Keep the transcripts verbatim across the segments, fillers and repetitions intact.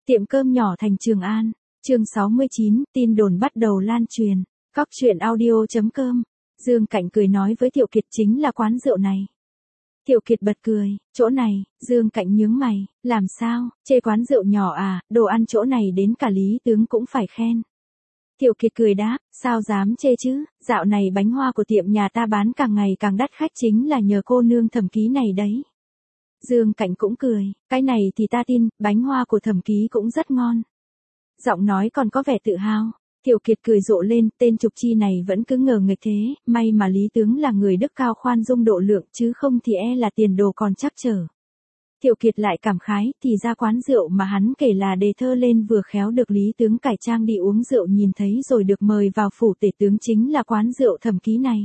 Tiệm cơm nhỏ thành Trường An, chương sáu mươi chín, tin đồn bắt đầu lan truyền. Cóc truyện audio.com. Dương Cảnh cười nói với Thiệu Kiệt chính là quán rượu này. Thiệu Kiệt bật cười, chỗ này, Dương Cảnh nhướng mày, làm sao, chê quán rượu nhỏ à, đồ ăn chỗ này đến cả lý tướng cũng phải khen. Thiệu Kiệt cười đáp, sao dám chê chứ, dạo này bánh hoa của tiệm nhà ta bán càng ngày càng đắt khách chính là nhờ cô nương Thẩm Ký này đấy. Dương Cảnh cũng cười, cái này thì ta tin, bánh hoa của Thẩm Ký cũng rất ngon. Giọng nói còn có vẻ tự hào. Thiệu Kiệt cười rộ lên, tên Trục Chi này vẫn cứ ngờ nghịch thế, may mà Lý tướng là người đức cao khoan dung độ lượng chứ không thì e là tiền đồ còn trắc trở. Thiệu Kiệt lại cảm khái, thì ra quán rượu mà hắn kể là đề thơ lên vừa khéo được Lý tướng cải trang đi uống rượu nhìn thấy rồi được mời vào phủ tể tướng chính là quán rượu Thẩm Ký này.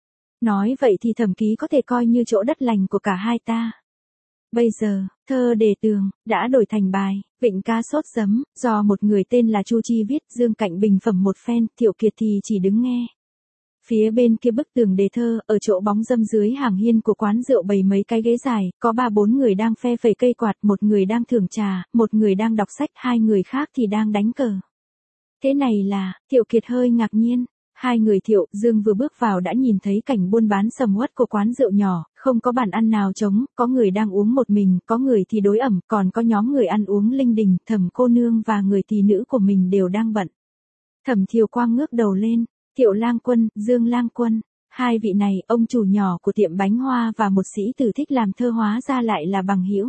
Nói vậy thì Thẩm Ký có thể coi như chỗ đất lành của cả hai ta. Bây giờ, thơ đề tường, đã đổi thành bài, vịnh ca sốt giấm, do một người tên là Chu Chi viết. Dương Cảnh bình phẩm một phen, Thiệu Kiệt thì chỉ đứng nghe. Phía bên kia bức tường đề thơ, ở chỗ bóng râm dưới hàng hiên của quán rượu bày mấy cái ghế dài, có ba bốn người đang phe phẩy cây quạt, một người đang thưởng trà, một người đang đọc sách, hai người khác thì đang đánh cờ. Thế này là, Thiệu Kiệt hơi ngạc nhiên. Hai người Thiệu, Dương vừa bước vào đã nhìn thấy cảnh buôn bán sầm uất của quán rượu nhỏ, không có bàn ăn nào trống, có người đang uống một mình, có người thì đối ẩm, còn có nhóm người ăn uống linh đình, Thẩm cô nương và người tỷ nữ của mình đều đang bận. Thẩm Thiều Quang ngước đầu lên, Thiệu Lang Quân, Dương Lang Quân, hai vị này, ông chủ nhỏ của tiệm bánh hoa và một sĩ tử thích làm thơ hóa ra lại là bằng hữu.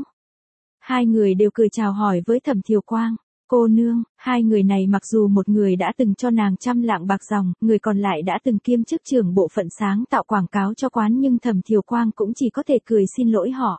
Hai người đều cười chào hỏi với Thẩm Thiều Quang. Cô nương, hai người này mặc dù một người đã từng cho nàng trăm lạng bạc dòng, người còn lại đã từng kiêm chức trưởng bộ phận sáng tạo quảng cáo cho quán nhưng Thẩm Thiều Quang cũng chỉ có thể cười xin lỗi họ.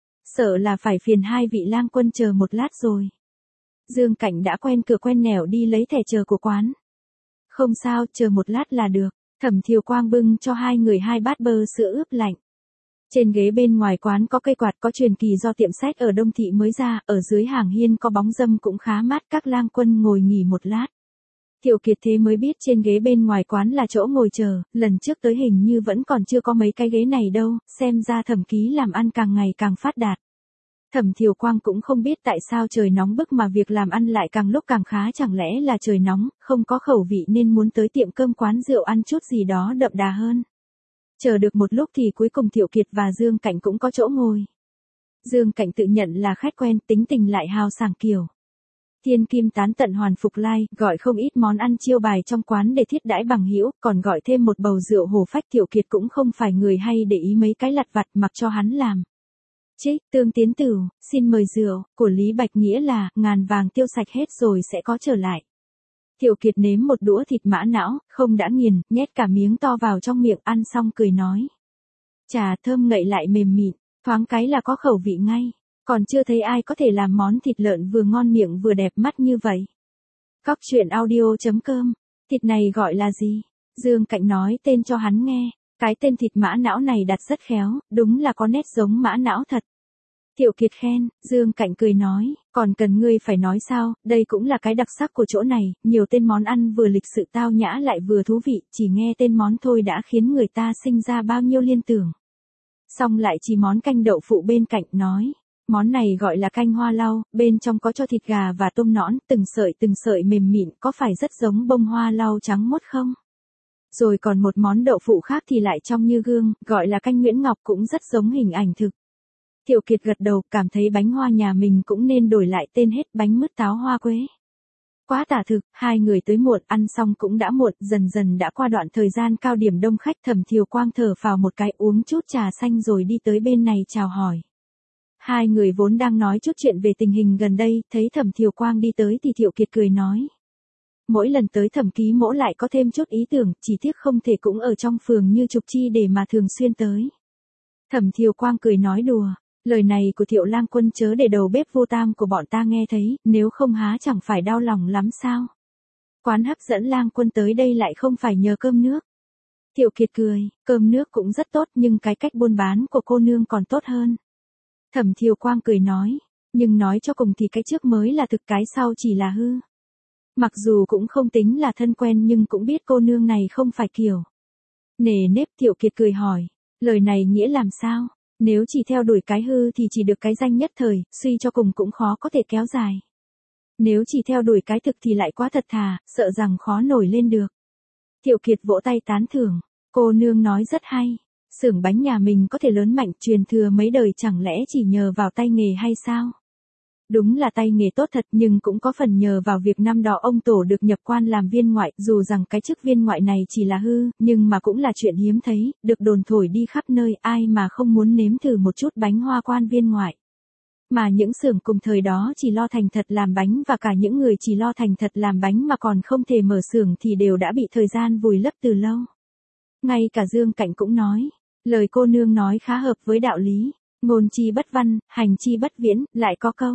Sợ là phải phiền hai vị lang quân chờ một lát rồi. Dương Cảnh đã quen cửa quen nẻo đi lấy thẻ chờ của quán. Không sao, chờ một lát là được. Thẩm Thiều Quang bưng cho hai người hai bát bơ sữa ướp lạnh. Trên ghế bên ngoài quán có cây quạt có truyền kỳ do tiệm sách ở Đông Thị mới ra, ở dưới hàng hiên có bóng râm cũng khá mát, các lang quân ngồi nghỉ một lát. Thiệu Kiệt thế mới biết trên ghế bên ngoài quán là chỗ ngồi chờ, lần trước tới hình như vẫn còn chưa có mấy cái ghế này đâu, xem ra Thẩm Ký làm ăn càng ngày càng phát đạt. Thẩm Thiều Quang cũng không biết tại sao trời nóng bức mà việc làm ăn lại càng lúc càng khá, chẳng lẽ là trời nóng, không có khẩu vị nên muốn tới tiệm cơm quán rượu ăn chút gì đó đậm đà hơn. Chờ được một lúc thì cuối cùng Thiệu Kiệt và Dương Cảnh cũng có chỗ ngồi. Dương Cảnh tự nhận là khách quen, tính tình lại hào sảng kiểu thiên kim tán tận hoàn phục lai, gọi không ít món ăn chiêu bài trong quán để thiết đãi bằng hữu, còn gọi thêm một bầu rượu hổ phách. Thiệu Kiệt cũng không phải người hay để ý mấy cái lặt vặt, mặc cho hắn làm. Trích, Tương Tiến Tửu, xin mời rượu, của Lý Bạch nghĩa là, ngàn vàng tiêu sạch hết rồi sẽ có trở lại. Thiệu Kiệt nếm một đũa thịt mã não, không đã nghiền, nhét cả miếng to vào trong miệng, ăn xong cười nói. Trà thơm ngậy lại mềm mịn, thoáng cái là có khẩu vị ngay, còn chưa thấy ai có thể làm món thịt lợn vừa ngon miệng vừa đẹp mắt như vậy. Cóc truyện audio.com, thịt này gọi là gì? Dương Cảnh nói tên cho hắn nghe, cái tên thịt mã não này đặt rất khéo, đúng là có nét giống mã não thật. Thiệu Kiệt khen, Dương Cảnh cười nói, còn cần ngươi phải nói sao, đây cũng là cái đặc sắc của chỗ này, nhiều tên món ăn vừa lịch sự tao nhã lại vừa thú vị, chỉ nghe tên món thôi đã khiến người ta sinh ra bao nhiêu liên tưởng. Xong lại chỉ món canh đậu phụ bên cạnh, nói, món này gọi là canh hoa lau, bên trong có cho thịt gà và tôm nõn, từng sợi từng sợi mềm mịn, có phải rất giống bông hoa lau trắng mốt không? Rồi còn một món đậu phụ khác thì lại trong như gương, gọi là canh Nguyễn Ngọc, cũng rất giống hình ảnh thực. Thiệu Kiệt gật đầu, cảm thấy bánh hoa nhà mình cũng nên đổi lại tên hết, bánh mứt táo hoa quế. Quá tả thực, hai người tới muộn, ăn xong cũng đã muộn, dần dần đã qua đoạn thời gian cao điểm đông khách. Thẩm Thiều Quang thở phào một cái, uống chút trà xanh rồi đi tới bên này chào hỏi. Hai người vốn đang nói chút chuyện về tình hình gần đây, thấy Thẩm Thiều Quang đi tới thì Thiệu Kiệt cười nói. Mỗi lần tới Thẩm Ký mỗ lại có thêm chút ý tưởng, chỉ tiếc không thể cũng ở trong phường như Trục Chi để mà thường xuyên tới. Thẩm Thiều Quang cười nói đùa. Lời này của Thiệu Lang Quân chớ để đầu bếp vô tam của bọn ta nghe thấy, nếu không há chẳng phải đau lòng lắm sao? Quán hấp dẫn Lang Quân tới đây lại không phải nhờ cơm nước. Thiệu Kiệt cười, cơm nước cũng rất tốt nhưng cái cách buôn bán của cô nương còn tốt hơn. Thẩm Thiều Quang cười nói, nhưng nói cho cùng thì cái trước mới là thực, cái sau chỉ là hư. Mặc dù cũng không tính là thân quen nhưng cũng biết cô nương này không phải kiểu nề nếp. Thiệu Kiệt cười hỏi, lời này nghĩa làm sao? Nếu chỉ theo đuổi cái hư thì chỉ được cái danh nhất thời, suy cho cùng cũng khó có thể kéo dài. Nếu chỉ theo đuổi cái thực thì lại quá thật thà, sợ rằng khó nổi lên được. Thiệu Kiệt vỗ tay tán thưởng, cô nương nói rất hay. Xưởng bánh nhà mình có thể lớn mạnh truyền thừa mấy đời chẳng lẽ chỉ nhờ vào tay nghề hay sao? Đúng là tay nghề tốt thật nhưng cũng có phần nhờ vào việc năm đó ông tổ được nhập quan làm viên ngoại, dù rằng cái chức viên ngoại này chỉ là hư, nhưng mà cũng là chuyện hiếm thấy, được đồn thổi đi khắp nơi, ai mà không muốn nếm thử một chút bánh hoa quan viên ngoại. Mà những xưởng cùng thời đó chỉ lo thành thật làm bánh và cả những người chỉ lo thành thật làm bánh mà còn không thể mở xưởng thì đều đã bị thời gian vùi lấp từ lâu. Ngay cả Dương Cảnh cũng nói, lời cô nương nói khá hợp với đạo lý, ngôn chi bất văn, hành chi bất viễn, lại có câu.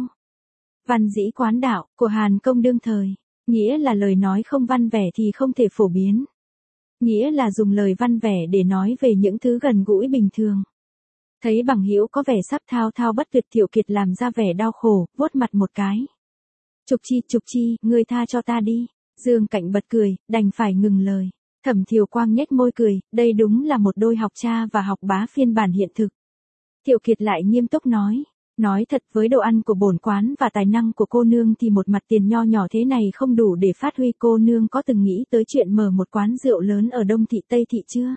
Văn dĩ quán đạo, của Hàn Công đương thời, nghĩa là lời nói không văn vẻ thì không thể phổ biến. Nghĩa là dùng lời văn vẻ để nói về những thứ gần gũi bình thường. Thấy bằng hữu có vẻ sắp thao thao bất tuyệt, Thiệu Kiệt làm ra vẻ đau khổ, vuốt mặt một cái. Trục Chi, Trục Chi, ngươi tha cho ta đi. Dương Cảnh bật cười, đành phải ngừng lời. Thẩm Thiều Quang nhếch môi cười, đây đúng là một đôi học cha và học bá phiên bản hiện thực. Thiệu Kiệt lại nghiêm túc nói, nói thật với đồ ăn của bổn quán và tài năng của cô nương thì một mặt tiền nho nhỏ thế này không đủ để phát huy. Cô nương có từng nghĩ tới chuyện mở một quán rượu lớn ở Đông Thị Tây Thị chưa?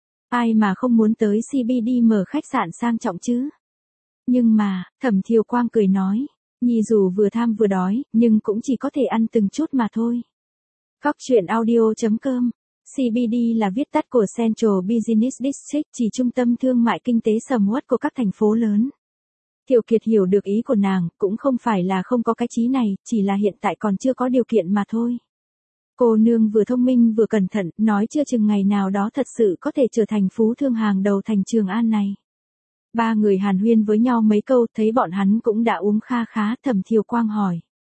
Ai mà không muốn tới xê bê đê mở khách sạn sang trọng chứ? Nhưng mà, Thẩm Thiều Quang cười nói, Nhi dù vừa tham vừa đói, nhưng cũng chỉ có thể ăn từng chút mà thôi. Góc truyện audio chấm com. xê bê đê là viết tắt của Central Business District, chỉ trung tâm thương mại kinh tế sầm uất của các thành phố lớn. Thiệu Kiệt hiểu được ý của nàng, cũng không phải là không có cái chí này, chỉ là hiện tại còn chưa có điều kiện mà thôi. Cô nương vừa thông minh vừa cẩn thận, nói chưa chừng ngày nào đó thật sự có thể trở thành phú thương hàng đầu thành Trường An này. Ba người hàn huyên với nhau mấy câu, thấy bọn hắn cũng đã uống kha khá, Thẩm Thiều Quang hỏi.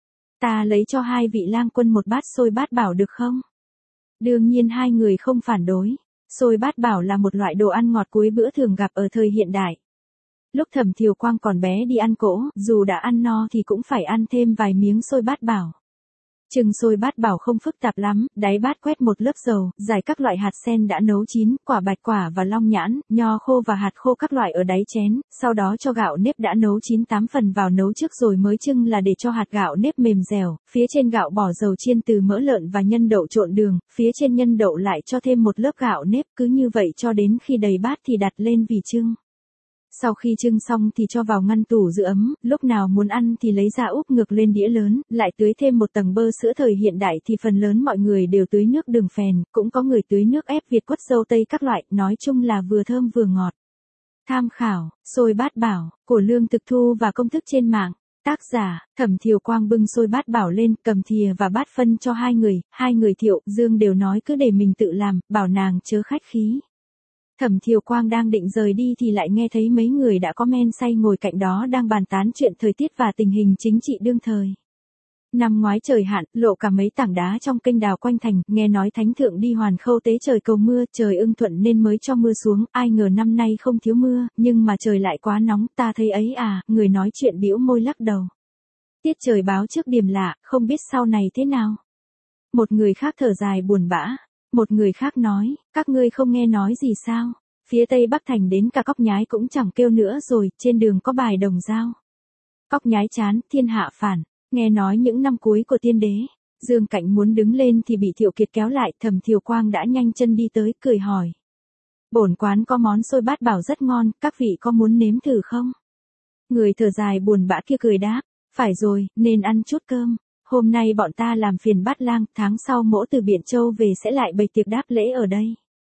Ta lấy cho hai vị lang quân một bát xôi bát bảo được không? Đương nhiên hai người không phản đối. Xôi bát bảo là một loại đồ ăn ngọt cuối bữa thường gặp ở thời hiện đại. Lúc Thẩm Thiều Quang còn bé đi ăn cỗ, dù đã ăn no thì cũng phải ăn thêm vài miếng xôi bát bảo. Chừng xôi bát bảo không phức tạp lắm, đáy bát quét một lớp dầu, rải các loại hạt sen đã nấu chín, quả bạch quả và long nhãn, nho khô và hạt khô các loại ở đáy chén, sau đó cho gạo nếp đã nấu chín tám phần vào nấu trước rồi mới chưng là để cho hạt gạo nếp mềm dẻo, phía trên gạo bỏ dầu chiên từ mỡ lợn và nhân đậu trộn đường, phía trên nhân đậu lại cho thêm một lớp gạo nếp, cứ như vậy cho đến khi đầy bát thì đặt lên vì chưng. Sau khi chưng xong thì cho vào ngăn tủ giữ ấm, lúc nào muốn ăn thì lấy ra úp ngược lên đĩa lớn, lại tưới thêm một tầng bơ sữa. Thời hiện đại thì phần lớn mọi người đều tưới nước đường phèn, cũng có người tưới nước ép Việt quất dâu tây các loại, nói chung là vừa thơm vừa ngọt. Tham khảo, xôi bát bảo, của Lương Thực Thu và công thức trên mạng. Tác giả, Thẩm Thiều Quang bưng xôi bát bảo lên, cầm thìa và bát phân cho hai người, hai người Thiệu, Dương đều nói cứ để mình tự làm, bảo nàng chớ khách khí. Thẩm Thiều Quang đang định rời đi thì lại nghe thấy mấy người đã có men say ngồi cạnh đó đang bàn tán chuyện thời tiết và tình hình chính trị đương thời. Năm ngoái trời hạn, lộ cả mấy tảng đá trong kênh đào quanh thành, nghe nói thánh thượng đi hoàn khâu tế trời cầu mưa, trời ưng thuận nên mới cho mưa xuống, ai ngờ năm nay không thiếu mưa, nhưng mà trời lại quá nóng, ta thấy ấy à, người nói chuyện bĩu môi lắc đầu. Tiết trời báo trước điểm lạ, không biết sau này thế nào. Một người khác thở dài buồn bã. Một người khác nói, các ngươi không nghe nói gì sao? Phía Tây Bắc Thành đến cả Cóc Nhái cũng chẳng kêu nữa rồi, trên đường có bài đồng dao. Cóc Nhái chán, thiên hạ phản, nghe nói những năm cuối của tiên đế. Dương Cảnh muốn đứng lên thì bị Thiệu Kiệt kéo lại, Thẩm Thiều Quang đã nhanh chân đi tới, cười hỏi. Bổn quán có món xôi bát bảo rất ngon, các vị có muốn nếm thử không? Người thở dài buồn bã kia cười đáp, phải rồi, nên ăn chút cơm. Hôm nay bọn ta làm phiền Bát Lang, tháng sau mỗ từ Biển Châu về sẽ lại bày tiệc đáp lễ ở đây.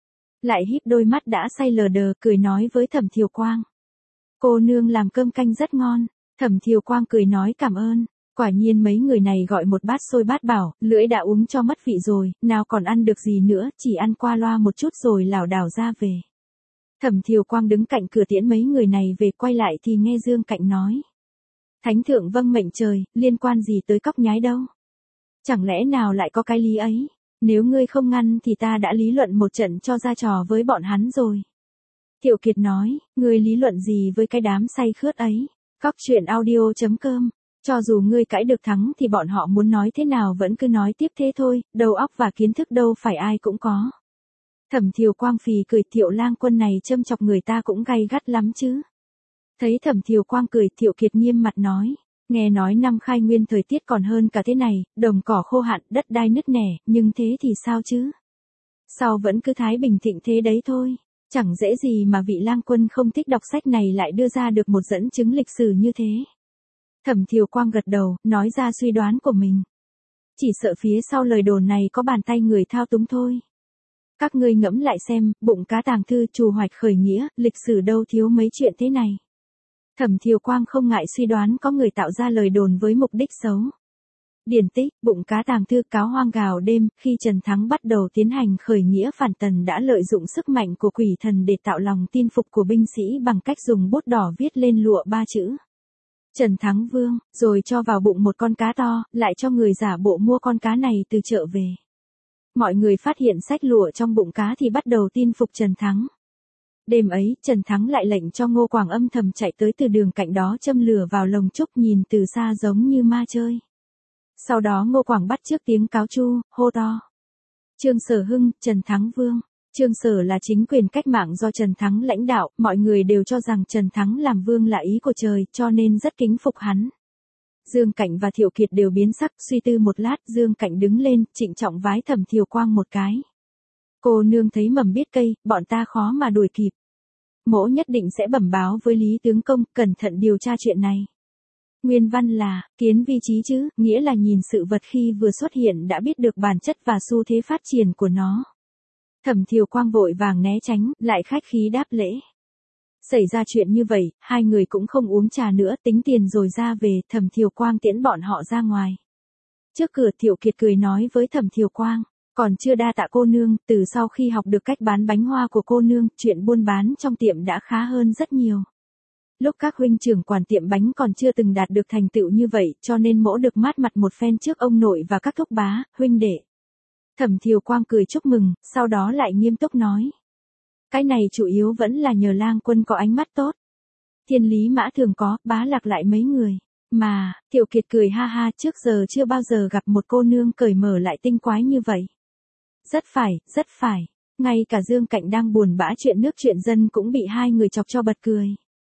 Lại híp đôi mắt đã say lờ đờ, cười nói với Thẩm Thiều Quang. Cô nương làm cơm canh rất ngon. Thẩm Thiều Quang cười nói cảm ơn. Quả nhiên mấy người này gọi một bát xôi bát bảo, lưỡi đã uống cho mất vị rồi, nào còn ăn được gì nữa, chỉ ăn qua loa một chút rồi lảo đảo ra về. Thẩm Thiều Quang đứng cạnh cửa tiễn mấy người này về, quay lại thì nghe Dương Cảnh nói. Thánh thượng vâng mệnh trời, liên quan gì tới Cóc Nhái đâu? Chẳng lẽ nào lại có cái lý ấy? Nếu ngươi không ngăn thì ta đã lý luận một trận cho ra trò với bọn hắn rồi. Thiệu Kiệt nói, ngươi lý luận gì với cái đám say khướt ấy? Góc truyện audio chấm com. Cho dù ngươi cãi được thắng thì bọn họ muốn nói thế nào vẫn cứ nói tiếp thế thôi, đầu óc và kiến thức đâu phải ai cũng có. Thẩm Thiều Quang phì cười, Thiệu lang quân này châm chọc người ta cũng gay gắt lắm chứ. Thấy Thẩm Thiều Quang cười, Thiệu Kiệt nghiêm mặt nói, Nghe nói năm khai nguyên thời tiết còn hơn cả thế này, đồng cỏ khô hạn, đất đai nứt nẻ, nhưng thế thì sao chứ? Sao vẫn cứ thái bình thịnh thế đấy thôi? Chẳng dễ gì mà vị lang quân không thích đọc sách này lại đưa ra được một dẫn chứng lịch sử như thế. Thẩm Thiều Quang gật đầu, nói ra suy đoán của mình. Chỉ sợ phía sau lời đồn này có bàn tay người thao túng thôi. Các ngươi ngẫm lại xem, bụng cá tàng thư, trù hoạch khởi nghĩa, lịch sử đâu thiếu mấy chuyện thế này. Thẩm Thiều Quang không ngại suy đoán có người tạo ra lời đồn với mục đích xấu. Điển tích, bụng cá tàng thư cáo hoang gào đêm, khi Trần Thắng bắt đầu tiến hành khởi nghĩa phản tần đã lợi dụng sức mạnh của quỷ thần để tạo lòng tin phục của binh sĩ bằng cách dùng bút đỏ viết lên lụa ba chữ. Trần Thắng Vương, rồi cho vào bụng một con cá to, lại cho người giả bộ mua con cá này từ chợ về. Mọi người phát hiện sách lụa trong bụng cá thì bắt đầu tin phục Trần Thắng. Đêm ấy, Trần Thắng lại lệnh cho Ngô Quảng âm thầm chạy tới từ đường cạnh đó châm lửa vào lồng trúc nhìn từ xa giống như ma chơi. Sau đó Ngô Quảng bắt chước tiếng cáo chu, hô to. Trương Sở Hưng, Trần Thắng Vương. Trương Sở là chính quyền cách mạng do Trần Thắng lãnh đạo, mọi người đều cho rằng Trần Thắng làm vương là ý của trời, cho nên rất kính phục hắn. Dương Cảnh và Thiệu Kiệt đều biến sắc, suy tư một lát, Dương Cảnh đứng lên, trịnh trọng vái Thẩm Thiều Quang một cái. Cô nương thấy mầm biết cây, bọn ta khó mà đuổi kịp. Mỗ nhất định sẽ bẩm báo với Lý tướng công, cẩn thận điều tra chuyện này. Nguyên văn là, kiến vi trí chứ, nghĩa là nhìn sự vật khi vừa xuất hiện đã biết được bản chất và xu thế phát triển của nó. Thẩm Thiều Quang vội vàng né tránh, lại khách khí đáp lễ. Xảy ra chuyện như vậy, hai người cũng không uống trà nữa, tính tiền rồi ra về, Thẩm Thiều Quang tiễn bọn họ ra ngoài. Trước cửa Thiệu Kiệt cười nói với Thẩm Thiều Quang, còn chưa đa tạ cô nương, từ sau khi học được cách bán bánh hoa của cô nương, chuyện buôn bán trong tiệm đã khá hơn rất nhiều. Lúc các huynh trưởng quản tiệm bánh còn chưa từng đạt được thành tựu như vậy, cho nên mỗ được mát mặt một phen trước ông nội và các thúc bá, huynh đệ. Thẩm Thiều Quang cười chúc mừng, sau đó lại nghiêm túc nói. Cái này chủ yếu vẫn là nhờ lang quân có ánh mắt tốt. Thiên lý mã thường có, bá lạc lại mấy người. Mà, Thiệu Kiệt cười ha ha, trước giờ chưa bao giờ gặp một cô nương cởi mở lại tinh quái như vậy. Rất phải, rất phải. Ngay cả Dương Cạnh đang buồn bã chuyện nước chuyện dân cũng bị hai người chọc cho bật cười.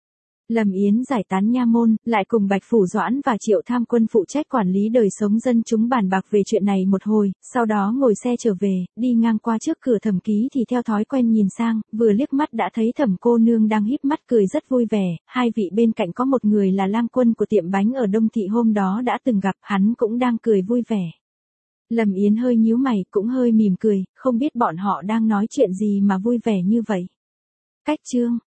Lâm Yến giải tán nha môn, lại cùng Bạch Phủ Doãn và Triệu Tham Quân phụ trách quản lý đời sống dân chúng bàn bạc về chuyện này một hồi, sau đó ngồi xe trở về, đi ngang qua trước cửa Thẩm Ký thì theo thói quen nhìn sang, vừa liếc mắt đã thấy Thẩm cô nương đang híp mắt cười rất vui vẻ, hai vị bên cạnh có một người là lang quân của tiệm bánh ở Đông Thị hôm đó đã từng gặp, hắn cũng đang cười vui vẻ. Lâm Yến hơi nhíu mày, cũng hơi mỉm cười, không biết bọn họ đang nói chuyện gì mà vui vẻ như vậy. Cách chương